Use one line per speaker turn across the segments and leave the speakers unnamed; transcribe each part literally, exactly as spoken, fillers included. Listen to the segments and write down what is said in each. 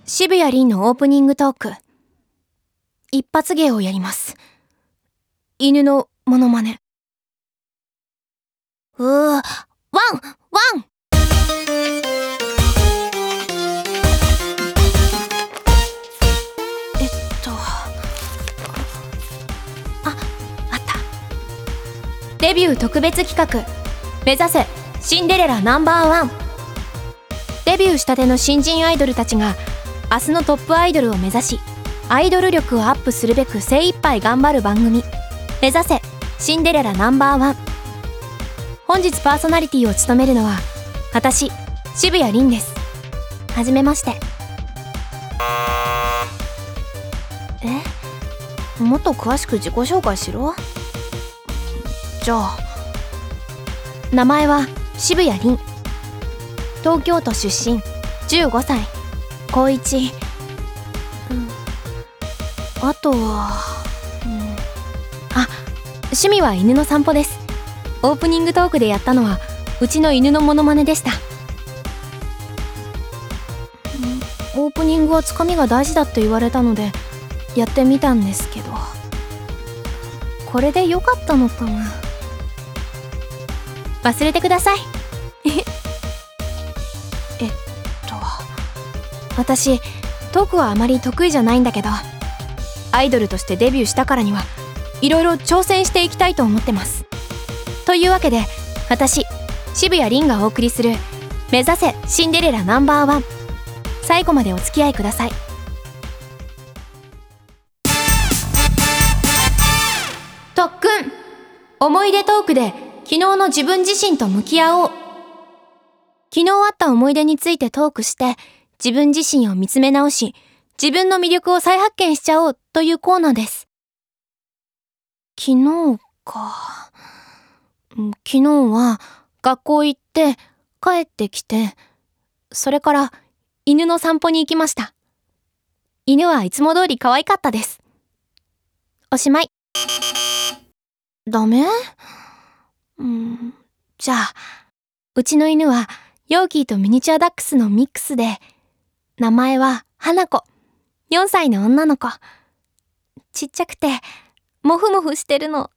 渋谷凛のオープニングトーク。一発芸をやります。犬のモノマネ。うー、ワン、ワン。えっと、あ、あった。デビュー特別企画、目指せシンデレラナンバーワン。デビューしたての新人アイドルたちが明日のトップアイドルを目指し、アイドル力をアップするべく精一杯頑張る番組、目指せシンデレラナンバーワン。本日パーソナリティを務めるのは私、渋谷凛です。はじめまして。え、もっと詳しく自己紹介しろ。じゃあ、名前は渋谷凛、東京都出身、じゅうごさい、高いち、うん、あとは、うん、あ、趣味は犬の散歩です。オープニングトークでやったのはうちの犬のモノマネでした。うん、オープニングはつかみが大事だって言われたのでやってみたんですけど、これで良かったのかな。忘れてください。えっと私トークはあまり得意じゃないんだけど、アイドルとしてデビューしたからにはいろいろ挑戦していきたいと思ってます。というわけで私、渋谷凛がお送りする目指せシンデレラナンバーワン、最後までお付き合いください。特訓、思い出トークで昨日の自分自身と向き合おう。昨日あった思い出についてトークして自分自身を見つめ直し、自分の魅力を再発見しちゃおうというコーナーです。昨日か。昨日は学校行って帰ってきて、それから犬の散歩に行きました。犬はいつも通り可愛かったです。おしまい。ダメ？うん、じゃあ、うちの犬はヨーキーとミニチュアダックスのミックスで、名前は花子、よんさいの女の子。ちっちゃくてモフモフしてるの。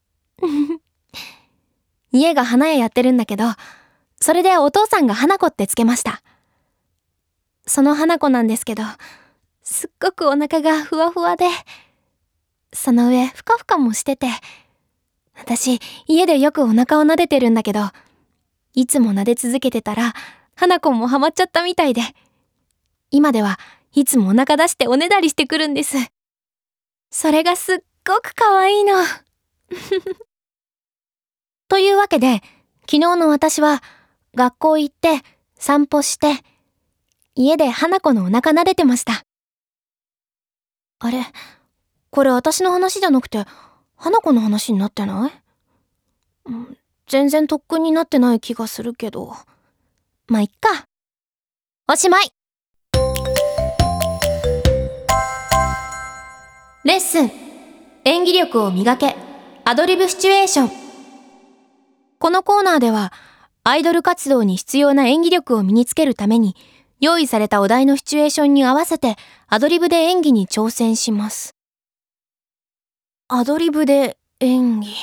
家が花屋やってるんだけど、それでお父さんが花子ってつけました。その花子なんですけど、すっごくお腹がふわふわで、その上ふかふかもしてて、私家でよくお腹を撫でてるんだけど、いつも撫で続けてたら花子もハマっちゃったみたいで、今ではいつもお腹出しておねだりしてくるんです。それがすっごく可愛いの。というわけで、昨日の私は学校行って散歩して、家で花子のお腹撫でてました。あれ、これ私の話じゃなくて花子の話になってない？うん、全然特訓になってない気がするけど、まあいっか。おしまい。レッスン、演技力を磨け、アドリブシチュエーション。このコーナーではアイドル活動に必要な演技力を身につけるために、用意されたお題のシチュエーションに合わせてアドリブで演技に挑戦します。アドリブで演技。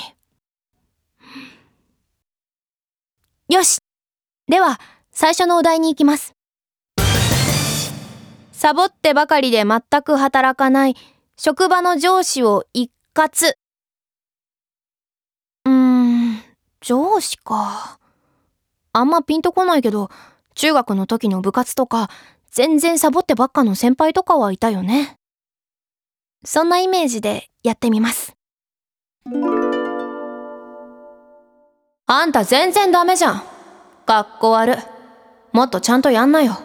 よし。では最初のお題に行きます。サボってばかりで全く働かない職場の上司を一括。うーん、上司か。あんまピンとこないけど、中学の時の部活とか全然サボってばっかの先輩とかはいたよね。そんなイメージでやってみます。あんた全然ダメじゃん。学校ある。もっとちゃんとやんなよ。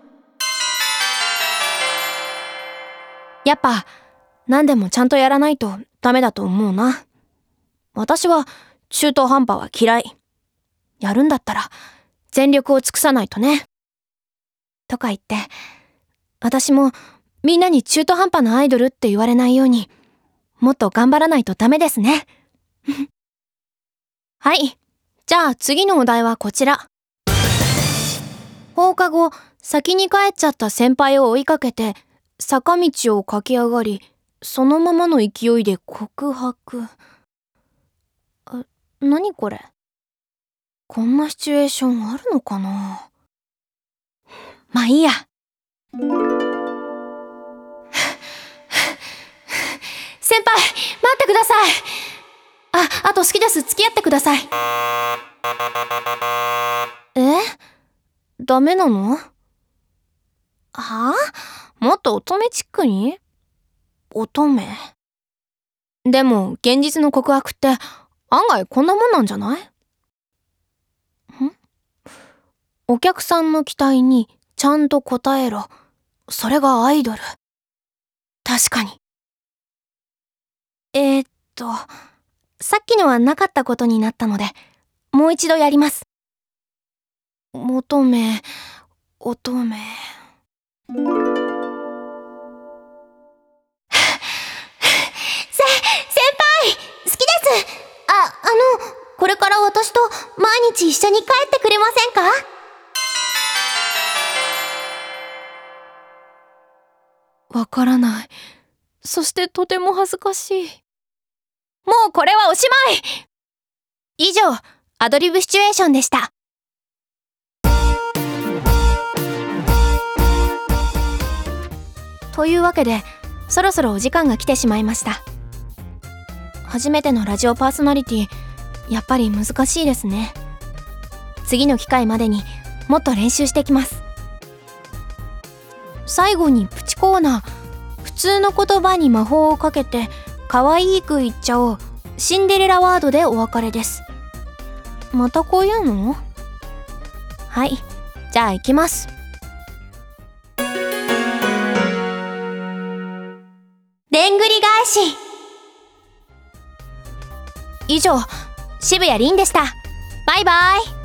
やっぱ何でもちゃんとやらないとダメだと思うな。私は中途半端は嫌い。やるんだったら全力を尽くさないとね。とか言って、私もみんなに中途半端なアイドルって言われないように、もっと頑張らないとダメですね。はい。じゃあ次のお題はこちら。放課後、先に帰っちゃった先輩を追いかけて、 坂道を駆け上がり、そのままの勢いで告白。あ、何これ？こんなシチュエーションあるのかな？まあいいや。先輩、待ってください。あ、あと好きです。付き合ってください。え？ダメなの？はあ？もっと乙女チックに？乙女？でも現実の告白って案外こんなもんなんじゃない？ん？お客さんの期待にちゃんと応えろ。それがアイドル。確かに。えー、っと、さっきのはなかったことになったので、もう一度やります。求め、乙女。せ、先輩、好きです。あ、あの、これから私と毎日一緒に帰ってくれませんか？わからない。そしてとても恥ずかしい。もうこれはおしまい！以上、アドリブシチュエーションでした。というわけで、そろそろお時間が来てしまいました。初めてのラジオパーソナリティ、やっぱり難しいですね。次の機会までにもっと練習してきます。最後にプチコーナー。普通の言葉に魔法をかけて可愛く言っちゃおうシンデレラワードでお別れです。またこういうの？はい、じゃあ行きます。でんぐり返し。以上、渋谷凛でした。バイバイ。